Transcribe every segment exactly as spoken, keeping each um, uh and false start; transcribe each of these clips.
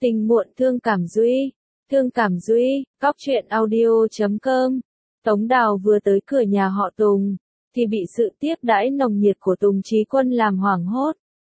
Tình muộn thương cảm Duy, thương cảm Duy, góc truyện audio chấm com. Tống Đào vừa tới cửa nhà họ Tùng, thì bị sự tiếp đãi nồng nhiệt của Tùng Chí Quân làm hoảng hốt.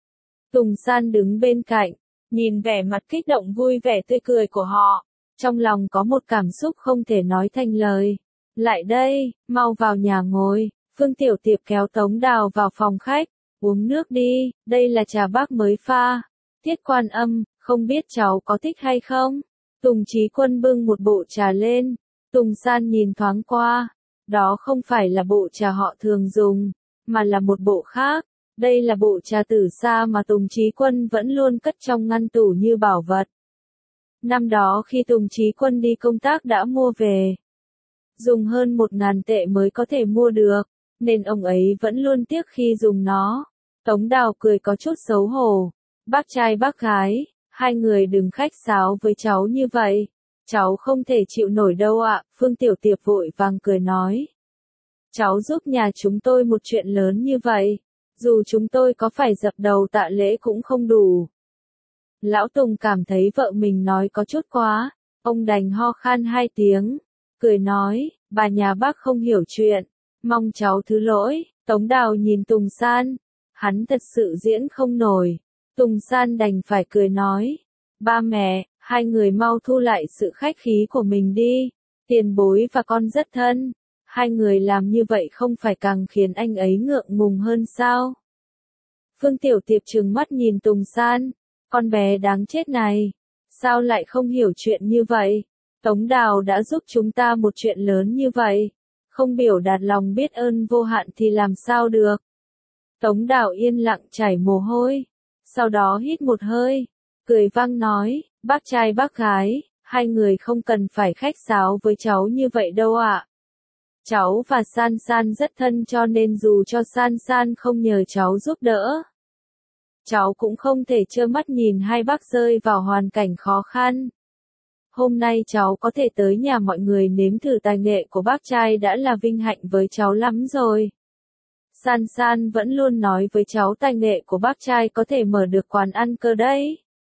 Tùng San đứng bên cạnh, nhìn vẻ mặt kích động vui vẻ tươi cười của họ, trong lòng có một cảm xúc không thể nói thành lời. Lại đây, mau vào nhà ngồi. Phương Tiểu Tiệp kéo Tống Đào vào phòng khách, uống nước đi, đây là trà bác mới pha. Tiết Quan Âm, không biết cháu có thích hay không? Tùng Chí Quân bưng một bộ trà lên, Tùng San nhìn thoáng qua, đó không phải là bộ trà họ thường dùng, mà là một bộ khác. Đây là bộ trà tử sa mà Tùng Chí Quân vẫn luôn cất trong ngăn tủ như bảo vật. Năm đó khi Tùng Chí Quân đi công tác đã mua về, dùng hơn một ngàn tệ mới có thể mua được, nên ông ấy vẫn luôn tiếc khi dùng nó. Tống Đào cười có chút xấu hổ. Bác trai bác gái, hai người đừng khách sáo với cháu như vậy. Cháu không thể chịu nổi đâu ạ. Phương Tiểu Tiệp vội vàng cười nói. Cháu giúp nhà chúng tôi một chuyện lớn như vậy, dù chúng tôi có phải dập đầu tạ lễ cũng không đủ. Lão Tùng cảm thấy vợ mình nói có chút quá, ông đành ho khan hai tiếng, cười nói, bà nhà bác không hiểu chuyện, mong cháu thứ lỗi. Tống Đào nhìn Tùng San, hắn thật sự diễn không nổi. Tùng San đành phải cười nói, ba mẹ, hai người mau thu lại sự khách khí của mình đi, tiền bối và con rất thân, hai người làm như vậy không phải càng khiến anh ấy ngượng ngùng hơn sao? Phương Tiểu Tiệp trừng mắt nhìn Tùng San, con bé đáng chết này, sao lại không hiểu chuyện như vậy? Tống Đào đã giúp chúng ta một chuyện lớn như vậy, không biểu đạt lòng biết ơn vô hạn thì làm sao được? Tống Đào yên lặng chảy mồ hôi, sau đó hít một hơi, cười vang nói, bác trai bác gái, hai người không cần phải khách sáo với cháu như vậy đâu ạ. Cháu và San San rất thân cho nên dù cho San San không nhờ cháu giúp đỡ, cháu cũng không thể trơ mắt nhìn hai bác rơi vào hoàn cảnh khó khăn. Hôm nay cháu có thể tới nhà mọi người nếm thử tài nghệ của bác trai đã là vinh hạnh với cháu lắm rồi. San San vẫn luôn nói với cháu tài nghệ của bác trai có thể mở được quán ăn cơ đấy.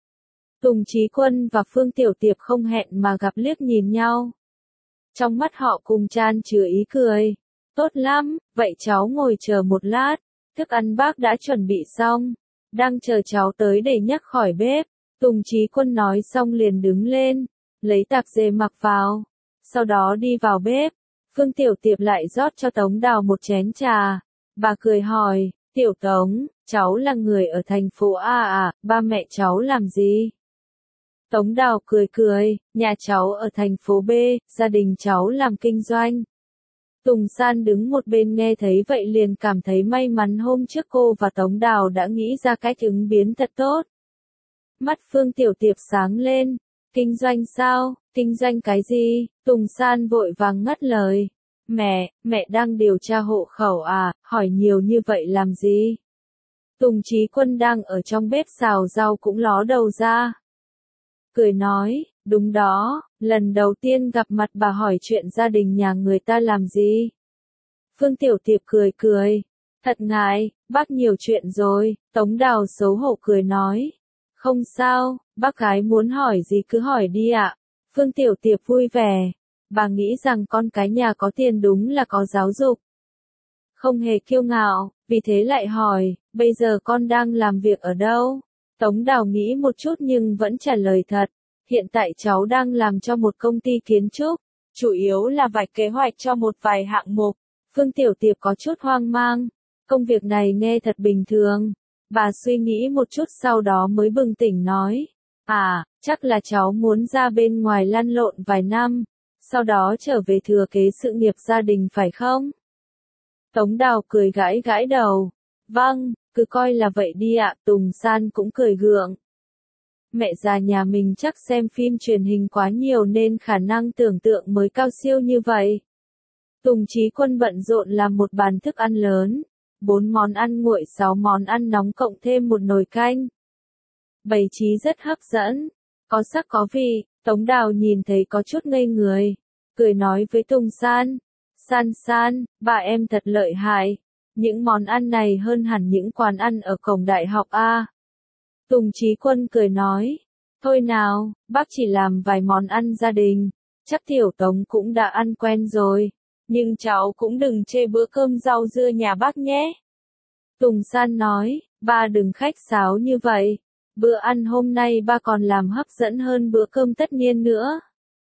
Tùng Chí Quân và Phương Tiểu Tiệp không hẹn mà gặp liếc nhìn nhau. Trong mắt họ cùng chan chứa ý cười. Tốt lắm, vậy cháu ngồi chờ một lát, thức ăn bác đã chuẩn bị xong, đang chờ cháu tới để nhắc khỏi bếp. Tùng Chí Quân nói xong liền đứng lên, lấy tạp dề mặc vào, sau đó đi vào bếp. Phương Tiểu Tiệp lại rót cho Tống Đào một chén trà. Bà cười hỏi, Tiểu Tống, cháu là người ở thành phố A à, ba mẹ cháu làm gì? Tống Đào cười cười, nhà cháu ở thành phố B, gia đình cháu làm kinh doanh. Tùng San đứng một bên nghe thấy vậy liền cảm thấy may mắn hôm trước cô và Tống Đào đã nghĩ ra cách ứng biến thật tốt. Mắt Phương Tiểu Tiệp sáng lên, kinh doanh sao, kinh doanh cái gì? Tùng San vội vàng ngắt lời. Mẹ, mẹ đang điều tra hộ khẩu à, hỏi nhiều như vậy làm gì? Tùng Chí Quân đang ở trong bếp xào rau cũng ló đầu ra. Cười nói, đúng đó, lần đầu tiên gặp mặt bà hỏi chuyện gia đình nhà người ta làm gì? Phương Tiểu Tiệp cười cười, thật ngại, bác nhiều chuyện rồi. Tống Đào xấu hổ cười nói, không sao, bác gái muốn hỏi gì cứ hỏi đi ạ. Phương Tiểu Tiệp vui vẻ. Bà nghĩ rằng con cái nhà có tiền đúng là có giáo dục. Không hề kiêu ngạo, vì thế lại hỏi, bây giờ con đang làm việc ở đâu? Tống Đào nghĩ một chút nhưng vẫn trả lời thật. Hiện tại cháu đang làm cho một công ty kiến trúc, chủ yếu là vạch kế hoạch cho một vài hạng mục. Phương Tiểu Tiệp có chút hoang mang. Công việc này nghe thật bình thường. Bà suy nghĩ một chút sau đó mới bừng tỉnh nói. À, chắc là cháu muốn ra bên ngoài lăn lộn vài năm, sau đó trở về thừa kế sự nghiệp gia đình phải không? Tống Đào cười gãi gãi đầu. Vâng, cứ coi là vậy đi ạ. Tùng San cũng cười gượng. Mẹ già nhà mình chắc xem phim truyền hình quá nhiều nên khả năng tưởng tượng mới cao siêu như vậy. Tùng Chí Quân bận rộn làm một bàn thức ăn lớn, bốn món ăn nguội sáu món ăn nóng cộng thêm một nồi canh. Bày trí rất hấp dẫn, có sắc có vị. Tống Đào nhìn thấy có chút ngây người, cười nói với Tùng San, San San, bà em thật lợi hại, những món ăn này hơn hẳn những quán ăn ở cổng đại học A. Tùng Chí Quân cười nói, Thôi nào, bác chỉ làm vài món ăn gia đình, chắc Tiểu Tống cũng đã ăn quen rồi, nhưng cháu cũng đừng chê bữa cơm rau dưa nhà bác nhé. Tùng San nói, ba đừng khách sáo như vậy, bữa ăn hôm nay ba còn làm hấp dẫn hơn bữa cơm tất niên nữa.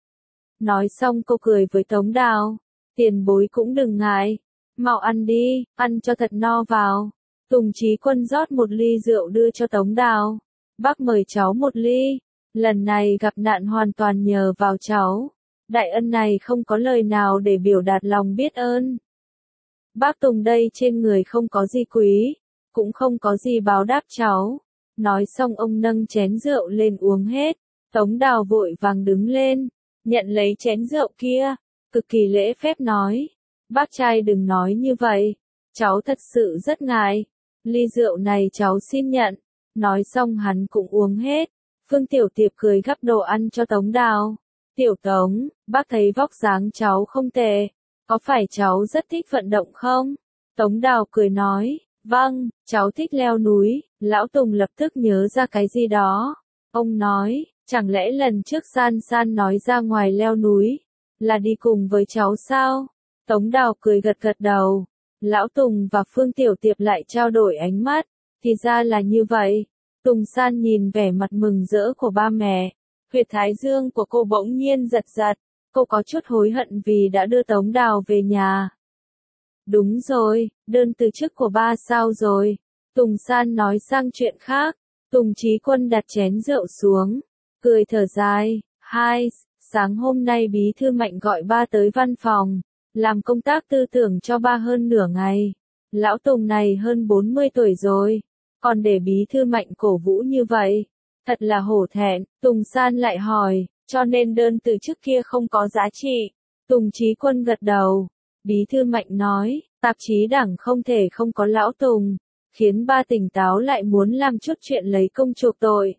Nói xong cô cười với Tống Đào, tiền bối cũng đừng ngại, mau ăn đi, ăn cho thật no vào. Tùng Chí Quân rót một ly rượu đưa cho Tống Đào, bác mời cháu một ly, lần này gặp nạn hoàn toàn nhờ vào cháu, đại ân này không có lời nào để biểu đạt lòng biết ơn. Bác Tùng đây trên người không có gì quý, cũng không có gì báo đáp cháu. Nói xong ông nâng chén rượu lên uống hết, Tống Đào vội vàng đứng lên, nhận lấy chén rượu kia, cực kỳ lễ phép nói, bác trai đừng nói như vậy, cháu thật sự rất ngại, ly rượu này cháu xin nhận. Nói xong hắn cũng uống hết, Phương Tiểu Tiệp cười gắp đồ ăn cho Tống Đào. Tiểu Tống, bác thấy vóc dáng cháu không tệ, có phải cháu rất thích vận động không? Tống Đào cười nói, vâng, cháu thích leo núi. Lão Tùng lập tức nhớ ra cái gì đó. Ông nói, chẳng lẽ lần trước San San nói ra ngoài leo núi, là đi cùng với cháu sao? Tống Đào cười gật gật đầu. Lão Tùng và Phương Tiểu Tiệp lại trao đổi ánh mắt, thì ra là như vậy. Tùng San nhìn vẻ mặt mừng rỡ của ba mẹ, huyệt thái dương của cô bỗng nhiên giật giật, cô có chút hối hận vì đã đưa Tống Đào về nhà. Đúng rồi, đơn từ chức của ba sao rồi? Tùng San nói sang chuyện khác. Tùng Chí Quân đặt chén rượu xuống, cười thở dài, hai, sáng hôm nay bí thư Mạnh gọi ba tới văn phòng, làm công tác tư tưởng cho ba hơn nửa ngày. Lão Tùng này hơn bốn mươi tuổi rồi, còn để bí thư Mạnh cổ vũ như vậy, thật là hổ thẹn. Tùng San lại hỏi, cho nên đơn từ chức kia không có giá trị. Tùng Chí Quân gật đầu. Bí thư Mạnh nói, tạp chí đảng không thể không có Lão Tùng, khiến ba tỉnh táo lại muốn làm chút chuyện lấy công chuộc tội.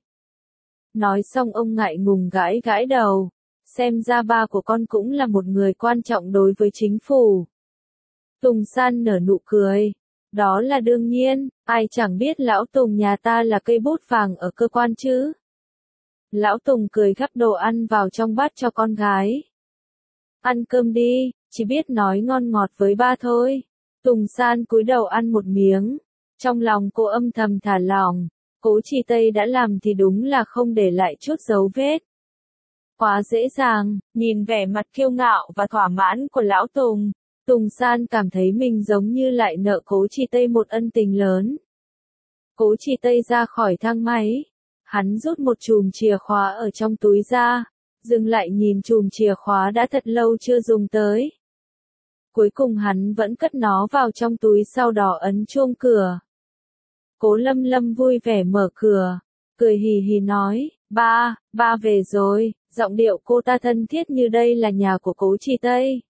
Nói xong ông ngại ngùng gãi gãi đầu, xem ra ba của con cũng là một người quan trọng đối với chính phủ. Tùng San nở nụ cười, đó là đương nhiên, ai chẳng biết Lão Tùng nhà ta là cây bút vàng ở cơ quan chứ. Lão Tùng cười gắp đồ ăn vào trong bát cho con gái. Ăn cơm đi, chỉ biết nói ngon ngọt với ba thôi. Tùng San cúi đầu ăn một miếng, trong lòng cô âm thầm thả lỏng, Cố Chi Tây đã làm thì đúng là không để lại chút dấu vết. Quá dễ dàng, nhìn vẻ mặt kiêu ngạo và thỏa mãn của Lão Tùng, Tùng San cảm thấy mình giống như lại nợ Cố Chi Tây một ân tình lớn. Cố Chi Tây ra khỏi thang máy, hắn rút một chùm chìa khóa ở trong túi ra, dừng lại nhìn chùm chìa khóa đã thật lâu chưa dùng tới. Cuối cùng hắn vẫn cất nó vào trong túi, sau đó ấn chuông cửa. Cố Lâm Lâm vui vẻ mở cửa, cười hì hì nói, ba, ba về rồi. Giọng điệu cô ta thân thiết như đây là nhà của Cố Chi Tây.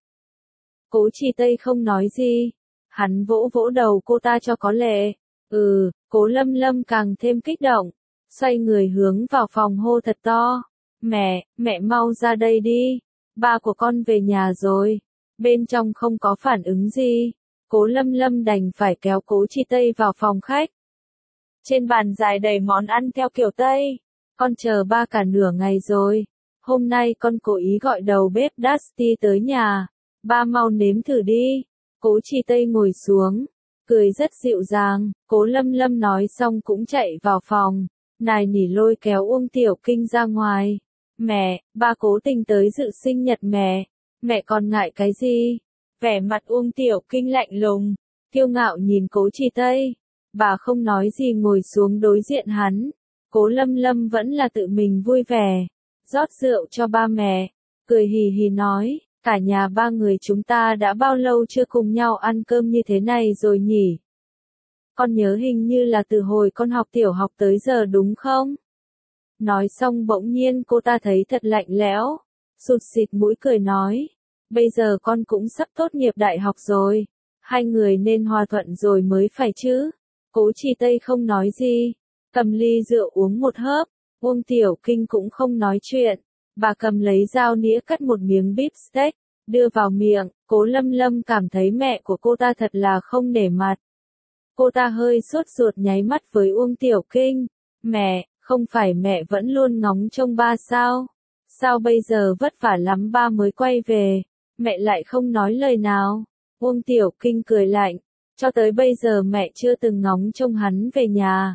Cố Chi Tây không nói gì, hắn vỗ vỗ đầu cô ta cho có lệ. Ừ, Cố Lâm Lâm càng thêm kích động, xoay người hướng vào phòng hô thật to, mẹ, mẹ mau ra đây đi, ba của con về nhà rồi. Bên trong không có phản ứng gì, Cố Lâm Lâm đành phải kéo Cố Chi Tây vào phòng khách. Trên bàn dài đầy món ăn theo kiểu Tây, con chờ ba cả nửa ngày rồi. Hôm nay con cố ý gọi đầu bếp Dusty tới nhà, ba mau nếm thử đi. Cố Chi Tây ngồi xuống, cười rất dịu dàng. Cố Lâm Lâm nói xong cũng chạy vào phòng, nài nỉ lôi kéo Uông Tiểu Kinh ra ngoài. Mẹ, ba cố tình tới dự sinh nhật mẹ, mẹ còn ngại cái gì? Vẻ mặt Uông Tiểu Kinh lạnh lùng, kiêu ngạo nhìn Cố Chi Tây. Bà không nói gì ngồi xuống đối diện hắn. Cố Lâm Lâm vẫn là tự mình vui vẻ, rót rượu cho ba mẹ, cười hì hì nói, cả nhà ba người chúng ta đã bao lâu chưa cùng nhau ăn cơm như thế này rồi nhỉ? Con nhớ hình như là từ hồi con học tiểu học tới giờ đúng không? Nói xong bỗng nhiên cô ta thấy thật lạnh lẽo, sụt sịt mũi cười nói, bây giờ con cũng sắp tốt nghiệp đại học rồi, hai người nên hòa thuận rồi mới phải chứ. Cố Chi Tây không nói gì, cầm ly rượu uống một hớp. Uông Tiểu Kinh cũng không nói chuyện, bà cầm lấy dao nĩa cắt một miếng beef steak, đưa vào miệng. Cố Lâm Lâm cảm thấy mẹ của cô ta thật là không nể mặt. Cô ta hơi sốt ruột nháy mắt với Uông Tiểu Kinh, mẹ, Không phải mẹ vẫn luôn ngóng trông ba sao? Sao bây giờ vất vả lắm ba mới quay về, mẹ lại không nói lời nào? Uông Tiểu Kinh cười lạnh, cho tới bây giờ mẹ chưa từng ngóng trông hắn về nhà.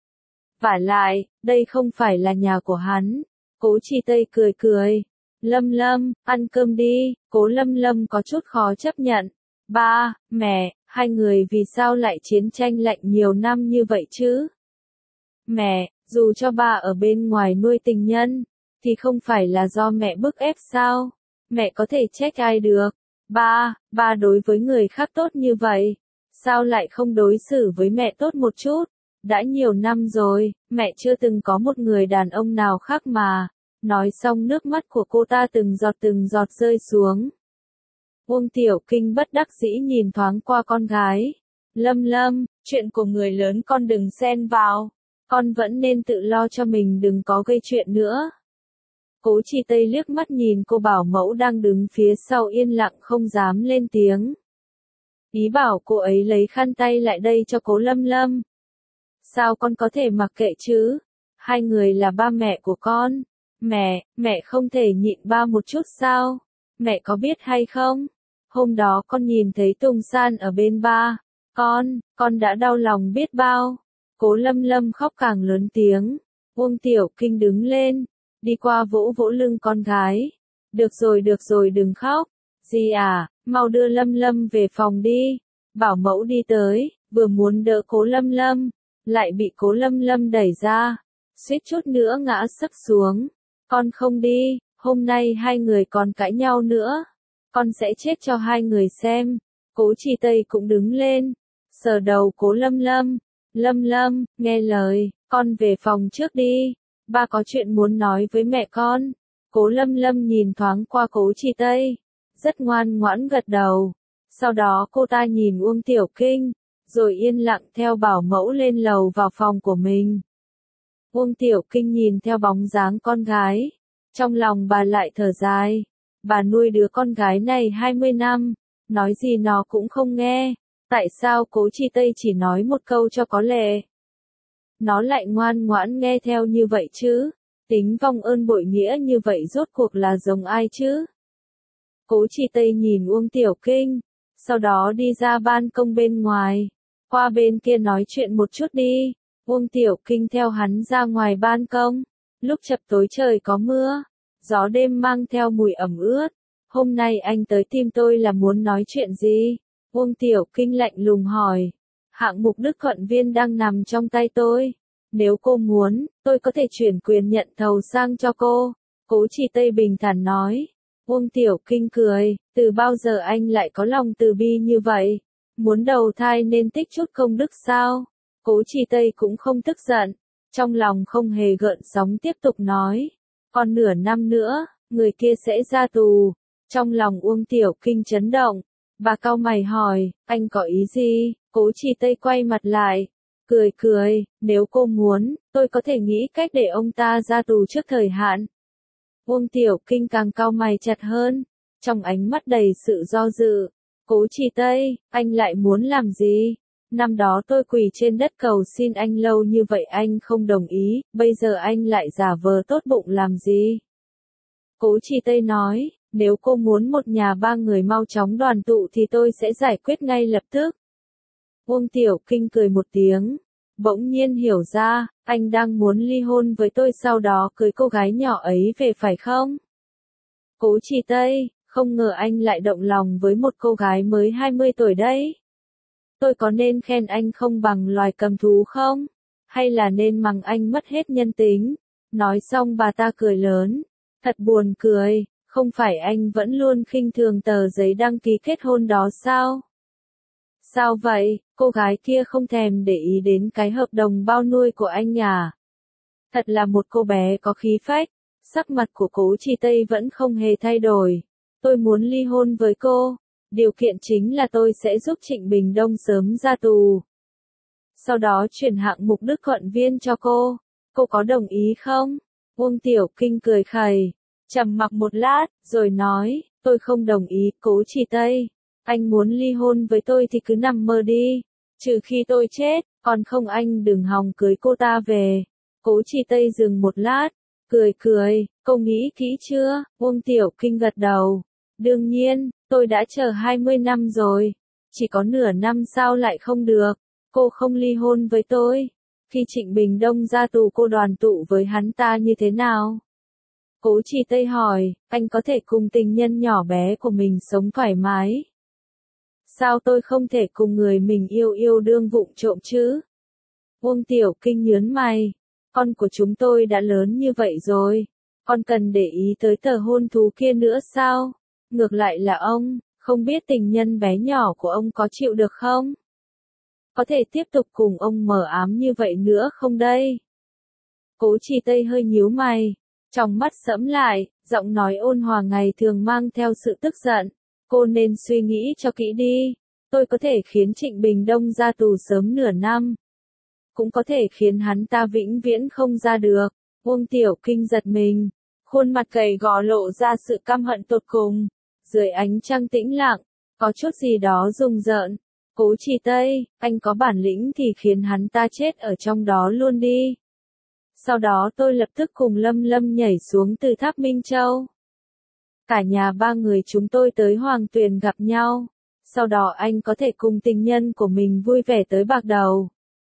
Vả lại, đây không phải là nhà của hắn. Cố Chi Tây cười cười. Lâm Lâm, ăn cơm đi. Cố Lâm Lâm có chút khó chấp nhận. Ba, mẹ, hai người vì sao lại chiến tranh lạnh nhiều năm như vậy chứ? Mẹ, dù cho ba ở bên ngoài nuôi tình nhân, thì không phải là do mẹ bức ép sao? Mẹ có thể trách ai được? Ba, ba đối với người khác tốt như vậy, sao lại không đối xử với mẹ tốt một chút? Đã nhiều năm rồi, mẹ chưa từng có một người đàn ông nào khác mà. Nói xong nước mắt của cô ta từng giọt từng giọt rơi xuống. Uông Tiểu Kinh bất đắc dĩ nhìn thoáng qua con gái. Lâm Lâm, chuyện của người lớn con đừng xen vào. Con vẫn nên tự lo cho mình, đừng có gây chuyện nữa. Cố Chi Tây liếc mắt nhìn cô bảo mẫu đang đứng phía sau yên lặng không dám lên tiếng. Ý bảo cô ấy lấy khăn tay lại đây cho Cố Lâm Lâm. Sao con có thể mặc kệ chứ? Hai người là ba mẹ của con. Mẹ, mẹ không thể nhịn ba một chút sao? Mẹ có biết hay không? Hôm đó con nhìn thấy Tùng San ở bên ba. Con, con đã đau lòng biết bao. Cố Lâm Lâm khóc càng lớn tiếng. Uông Tiểu Kinh đứng lên, đi qua vỗ vỗ lưng con gái. Được rồi được rồi đừng khóc. Dì à, mau đưa Lâm Lâm về phòng đi. Bảo mẫu đi tới, vừa muốn đỡ Cố Lâm Lâm, lại bị Cố Lâm Lâm đẩy ra. Suýt chút nữa ngã sấp xuống. Con không đi, hôm nay hai người còn cãi nhau nữa. Con sẽ chết cho hai người xem. Cố Chi Tây cũng đứng lên, sờ đầu Cố Lâm Lâm. Lâm Lâm, nghe lời, con về phòng trước đi. Ba có chuyện muốn nói với mẹ con. Cố Lâm Lâm nhìn thoáng qua Cố Chi Tây, rất ngoan ngoãn gật đầu. Sau đó cô ta nhìn Uông Tiểu Kinh, rồi yên lặng theo bảo mẫu lên lầu vào phòng của mình. Uông Tiểu Kinh nhìn theo bóng dáng con gái, trong lòng bà lại thở dài. Bà nuôi đứa con gái này hai mươi năm, nói gì nó cũng không nghe. Tại sao Cố Chi Tây chỉ nói một câu cho có lệ, nó lại ngoan ngoãn nghe theo như vậy chứ? Tính vong ơn bội nghĩa như vậy rốt cuộc là giống ai chứ? Cố Chi Tây nhìn Uông Tiểu Kinh, sau đó đi ra ban công bên ngoài. Qua bên kia nói chuyện một chút đi. Uông Tiểu Kinh theo hắn ra ngoài ban công. Lúc chập tối trời có mưa, gió đêm mang theo mùi ẩm ướt. Hôm nay anh tới tìm tôi là muốn nói chuyện gì? Uông Tiểu Kinh lạnh lùng hỏi. Hạng mục Đức Thuận Viên đang nằm trong tay tôi. Nếu cô muốn, tôi có thể chuyển quyền nhận thầu sang cho cô. Cố Chi Tây bình thản nói. Uông Tiểu Kinh cười, từ bao giờ anh lại có lòng từ bi như vậy? Muốn đầu thai nên tích chút công đức sao? Cố Chi Tây cũng không tức giận, trong lòng không hề gợn sóng tiếp tục nói. Còn nửa năm nữa, người kia sẽ ra tù. Trong lòng Uông Tiểu Kinh chấn động. Bà cau mày hỏi, anh có ý gì? Cố Chi Tây quay mặt lại, cười cười, nếu cô muốn, tôi có thể nghĩ cách để ông ta ra tù trước thời hạn. Uông Tiểu Kinh càng cau mày chặt hơn, trong ánh mắt đầy sự do dự. Cố Chi Tây, anh lại muốn làm gì? Năm đó tôi quỳ trên đất cầu xin anh lâu như vậy anh không đồng ý, bây giờ anh lại giả vờ tốt bụng làm gì? Cố Chi Tây nói, nếu cô muốn một nhà ba người mau chóng đoàn tụ thì tôi sẽ giải quyết ngay lập tức. Uông Tiểu Kinh cười một tiếng, bỗng nhiên hiểu ra, anh đang muốn ly hôn với tôi sau đó cưới cô gái nhỏ ấy về phải không? Cố Chi Tây, không ngờ anh lại động lòng với một cô gái mới hai mươi tuổi đấy. Tôi có nên khen anh không bằng loài cầm thú không? Hay là nên mắng anh mất hết nhân tính? Nói xong bà ta cười lớn. Thật buồn cười, không phải anh vẫn luôn khinh thường tờ giấy đăng ký kết hôn đó sao? Sao vậy, cô gái kia không thèm để ý đến cái hợp đồng bao nuôi của anh à? Thật là một cô bé có khí phách. Sắc mặt của Cố Chi Tây vẫn không hề thay đổi. Tôi muốn ly hôn với cô. Điều kiện chính là tôi sẽ giúp Trịnh Bình Đông sớm ra tù. Sau đó chuyển hạng mục Đức Thuận Viên cho cô. Cô có đồng ý không? Uông Tiểu Kinh cười khẩy, trầm mặc một lát, rồi nói, tôi không đồng ý. Cố Chi Tây, anh muốn ly hôn với tôi thì cứ nằm mơ đi. Trừ khi tôi chết, còn không anh đừng hòng cưới cô ta về. Cố Chi Tây dừng một lát, cười cười, cô nghĩ kỹ chưa? Uông Tiểu Kinh gật đầu. Đương nhiên, tôi đã chờ hai mươi năm rồi. Chỉ có nửa năm sao lại không được? Cô không ly hôn với tôi. Khi Trịnh Bình Đông ra tù cô đoàn tụ với hắn ta như thế nào? Cố Chi Tây hỏi, anh có thể cùng tình nhân nhỏ bé của mình sống thoải mái? Sao tôi không thể cùng người mình yêu yêu đương vụng trộm chứ? Uông Tiểu Kinh nhớn mày, con của chúng tôi đã lớn như vậy rồi, con cần để ý tới tờ hôn thú kia nữa sao? Ngược lại là ông, không biết tình nhân bé nhỏ của ông có chịu được không? Có thể tiếp tục cùng ông mờ ám như vậy nữa không đây? Cố Chi Tây hơi nhíu mày, trong mắt sẫm lại, giọng nói ôn hòa ngày thường mang theo sự tức giận. Cô nên suy nghĩ cho kỹ đi, tôi có thể khiến Trịnh Bình Đông ra tù sớm nửa năm. Cũng có thể khiến hắn ta vĩnh viễn không ra được. Uông Tiểu Kinh giật mình, khuôn mặt gầy gò lộ ra sự căm hận tột cùng. Dưới ánh trăng tĩnh lặng, có chút gì đó rùng rợn. Cố Chi Tây, anh có bản lĩnh thì khiến hắn ta chết ở trong đó luôn đi. Sau đó tôi lập tức cùng Lâm Lâm nhảy xuống từ tháp Minh Châu. Cả nhà ba người chúng tôi tới Hoàng Tuyền gặp nhau. Sau đó anh có thể cùng tình nhân của mình vui vẻ tới bạc đầu.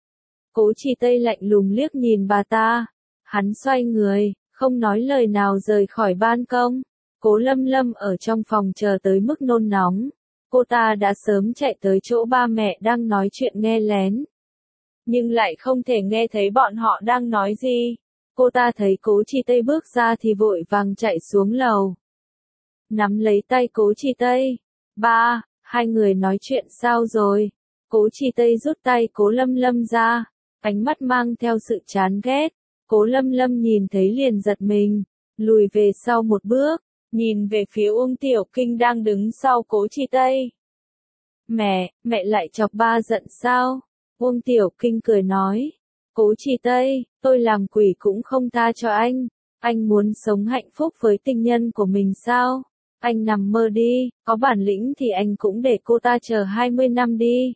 Cố Chi Tây lạnh lùng liếc nhìn bà ta. Hắn xoay người, không nói lời nào rời khỏi ban công. Cố Lâm Lâm ở trong phòng chờ tới mức nôn nóng. Cô ta đã sớm chạy tới chỗ ba mẹ đang nói chuyện nghe lén. Nhưng lại không thể nghe thấy bọn họ đang nói gì. Cô ta thấy Cố Chi Tây bước ra thì vội vàng chạy xuống lầu. Nắm lấy tay Cố Chi Tây. Ba, hai người nói chuyện sao rồi? Cố Chi Tây rút tay Cố Lâm Lâm ra. Ánh mắt mang theo sự chán ghét. Cố Lâm Lâm nhìn thấy liền giật mình. Lùi về sau một bước. Nhìn về phía Uông Tiểu Kinh đang đứng sau Cố Chi Tây. Mẹ, mẹ lại chọc ba giận sao? Uông Tiểu Kinh cười nói. Cố Chi Tây, tôi làm quỷ cũng không tha cho anh. Anh muốn sống hạnh phúc với tình nhân của mình sao? Anh nằm mơ đi, có bản lĩnh thì anh cũng để cô ta chờ hai mươi năm đi.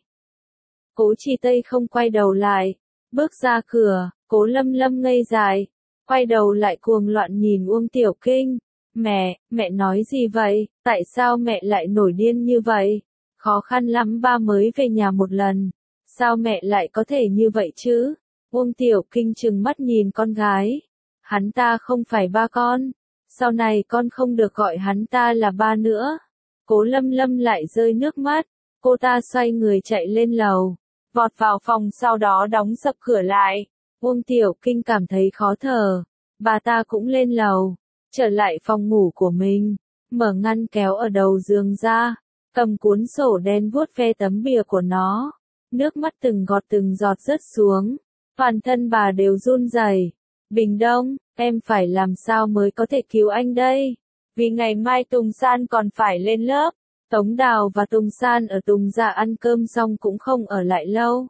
Cố Chi Tây không quay đầu lại. Bước ra cửa, Cố Lâm Lâm ngây dại. Quay đầu lại cuồng loạn nhìn Uông Tiểu Kinh. Mẹ, mẹ nói gì vậy? Tại sao mẹ lại nổi điên như vậy? Khó khăn lắm ba mới về nhà một lần. Sao mẹ lại có thể như vậy chứ? Uông Tiểu Kinh trừng mắt nhìn con gái. Hắn ta không phải ba con. Sau này con không được gọi hắn ta là ba nữa. Cố Lâm Lâm lại rơi nước mắt. Cô ta xoay người chạy lên lầu. Vọt vào phòng sau đó đóng sập cửa lại. Uông Tiểu Kinh cảm thấy khó thở. Bà ta cũng lên lầu. Trở lại phòng ngủ của mình. Mở ngăn kéo ở đầu giường ra. Cầm cuốn sổ đen vuốt ve tấm bìa của nó. Nước mắt từng giọt từng giọt rớt xuống. Toàn thân bà đều run rẩy. Bình Đông, em phải làm sao mới có thể cứu anh đây? Vì ngày mai Tùng San còn phải lên lớp. Tống Đào và Tùng San ở Tùng gia ăn cơm xong cũng không ở lại lâu.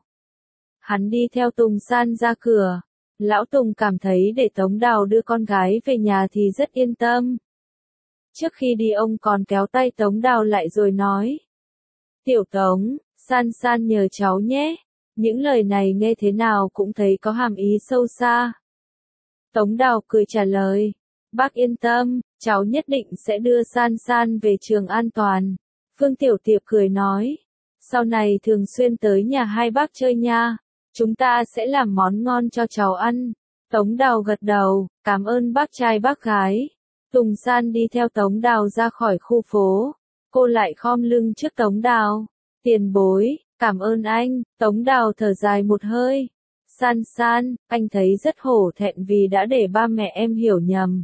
Hắn đi theo Tùng San ra cửa. Lão Tùng cảm thấy để Tống Đào đưa con gái về nhà thì rất yên tâm. Trước khi đi ông còn kéo tay Tống Đào lại rồi nói. Tiểu Tống, San San nhờ cháu nhé. Những lời này nghe thế nào cũng thấy có hàm ý sâu xa. Tống Đào cười trả lời. Bác yên tâm, cháu nhất định sẽ đưa San San về trường an toàn. Phương Tiểu Tiệp cười nói. Sau này thường xuyên tới nhà hai bác chơi nha. Chúng ta sẽ làm món ngon cho cháu ăn. Tống Đào gật đầu, cảm ơn bác trai bác gái. Tùng San đi theo Tống Đào ra khỏi khu phố. Cô lại khom lưng trước Tống Đào. Tiền bối, cảm ơn anh. Tống Đào thở dài một hơi. San San, anh thấy rất hổ thẹn vì đã để ba mẹ em hiểu nhầm.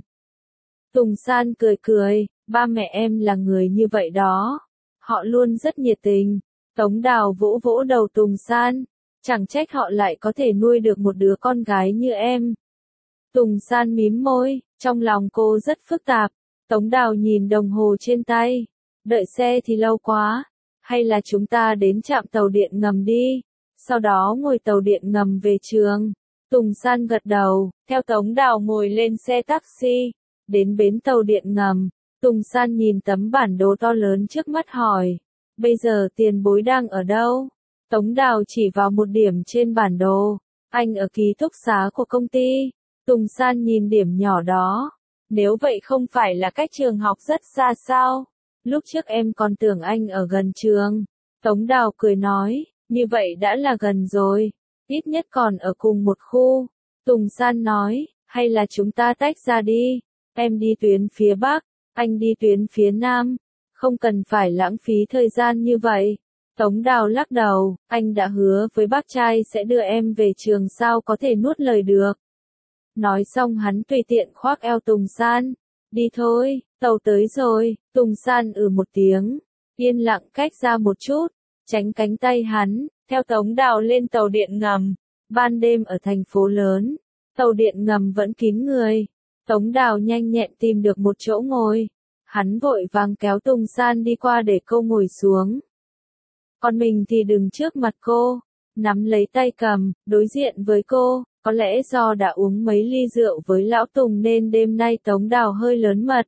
Tùng San cười cười, ba mẹ em là người như vậy đó. Họ luôn rất nhiệt tình. Tống Đào vỗ vỗ đầu Tùng San. Chẳng trách họ lại có thể nuôi được một đứa con gái như em. Tùng San mím môi, trong lòng cô rất phức tạp. Tống Đào nhìn đồng hồ trên tay. Đợi xe thì lâu quá. Hay là chúng ta đến trạm tàu điện ngầm đi. Sau đó ngồi tàu điện ngầm về trường. Tùng San gật đầu, theo Tống Đào ngồi lên xe taxi. Đến bến tàu điện ngầm. Tùng San nhìn tấm bản đồ to lớn trước mắt hỏi. Bây giờ tiền bối đang ở đâu? Tống Đào chỉ vào một điểm trên bản đồ. Anh ở ký túc xá của công ty. Tùng San nhìn điểm nhỏ đó. Nếu vậy không phải là cách trường học rất xa sao? Lúc trước em còn tưởng anh ở gần trường. Tống Đào cười nói, như vậy đã là gần rồi. Ít nhất còn ở cùng một khu. Tùng San nói, hay là chúng ta tách ra đi. Em đi tuyến phía Bắc, anh đi tuyến phía Nam. Không cần phải lãng phí thời gian như vậy. Tống Đào lắc đầu, anh đã hứa với bác trai sẽ đưa em về trường, sao có thể nuốt lời được. Nói xong hắn tùy tiện khoác eo Tùng San. Đi thôi, tàu tới rồi. Tùng San ừ một tiếng, yên lặng cách ra một chút, tránh cánh tay hắn, theo Tống Đào lên tàu điện ngầm. Ban đêm ở thành phố lớn, tàu điện ngầm vẫn kín người. Tống Đào nhanh nhẹn tìm được một chỗ ngồi. Hắn vội vàng kéo Tùng San đi qua để cô ngồi xuống. Còn mình thì đứng trước mặt cô, nắm lấy tay cầm, đối diện với cô. Có lẽ do đã uống mấy ly rượu với lão Tùng nên đêm nay Tống Đào hơi lớn mật.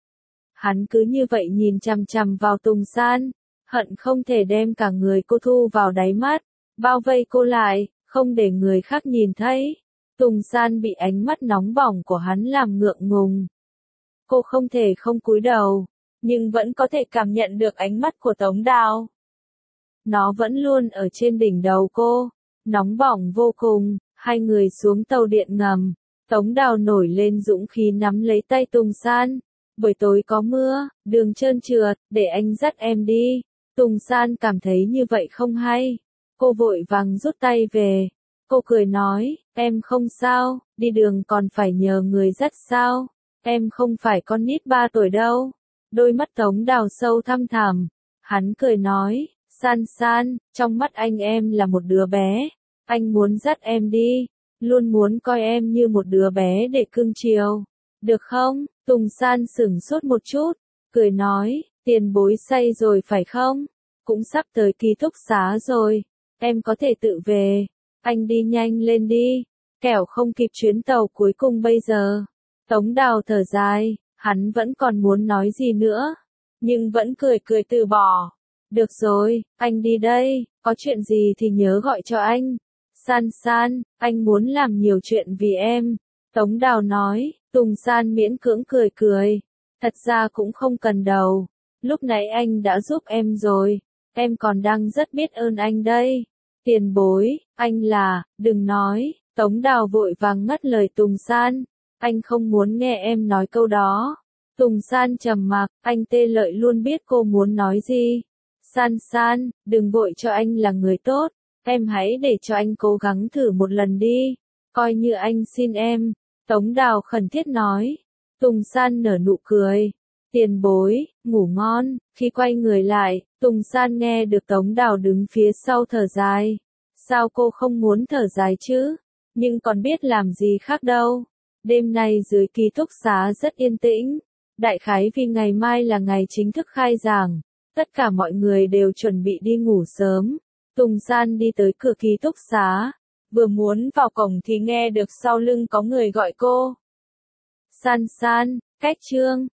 Hắn cứ như vậy nhìn chằm chằm vào Tùng San, hận không thể đem cả người cô thu vào đáy mắt, bao vây cô lại, không để người khác nhìn thấy. Tùng San bị ánh mắt nóng bỏng của hắn làm ngượng ngùng. Cô không thể không cúi đầu, nhưng vẫn có thể cảm nhận được ánh mắt của Tống Đào. Nó vẫn luôn ở trên đỉnh đầu cô, nóng bỏng vô cùng. Hai người xuống tàu điện ngầm, Tống Đào nổi lên dũng khí nắm lấy tay Tùng San. Buổi tối có mưa, đường trơn trượt, để anh dắt em đi. Tùng San cảm thấy như vậy không hay. Cô vội vàng rút tay về. Cô cười nói, em không sao, đi đường còn phải nhờ người dắt sao. Em không phải con nít ba tuổi đâu. Đôi mắt Tống Đào sâu thăm thẳm. Hắn cười nói, San San, trong mắt anh em là một đứa bé. Anh muốn dắt em đi, luôn muốn coi em như một đứa bé để cưng chiều. Được không? Tùng San sửng sốt một chút, cười nói, tiền bối say rồi phải không? Cũng sắp tới ký túc xá rồi, em có thể tự về. Anh đi nhanh lên đi, kẻo không kịp chuyến tàu cuối cùng bây giờ. Tống Đào thở dài, hắn vẫn còn muốn nói gì nữa, nhưng vẫn cười cười từ bỏ. Được rồi, anh đi đây, có chuyện gì thì nhớ gọi cho anh. San San, anh muốn làm nhiều chuyện vì em. Tống Đào nói. Tùng San miễn cưỡng cười cười. Thật ra cũng không cần đâu. Lúc nãy anh đã giúp em rồi. Em còn đang rất biết ơn anh đây. Tiền bối, anh là, đừng nói. Tống Đào vội vàng ngắt lời Tùng San. Anh không muốn nghe em nói câu đó. Tùng San trầm mặc, anh tê lợi luôn biết cô muốn nói gì. San San, đừng vội cho anh là người tốt. Em hãy để cho anh cố gắng thử một lần đi. Coi như anh xin em. Tống Đào khẩn thiết nói. Tùng San nở nụ cười. Tiền bối, ngủ ngon. Khi quay người lại, Tùng San nghe được Tống Đào đứng phía sau thở dài. Sao cô không muốn thở dài chứ? Nhưng còn biết làm gì khác đâu. Đêm nay dưới ký túc xá rất yên tĩnh. Đại khái vì ngày mai là ngày chính thức khai giảng. Tất cả mọi người đều chuẩn bị đi ngủ sớm. Tùng San đi tới cửa ký túc xá. Vừa muốn vào cổng thì nghe được sau lưng có người gọi cô. San San, cách chương.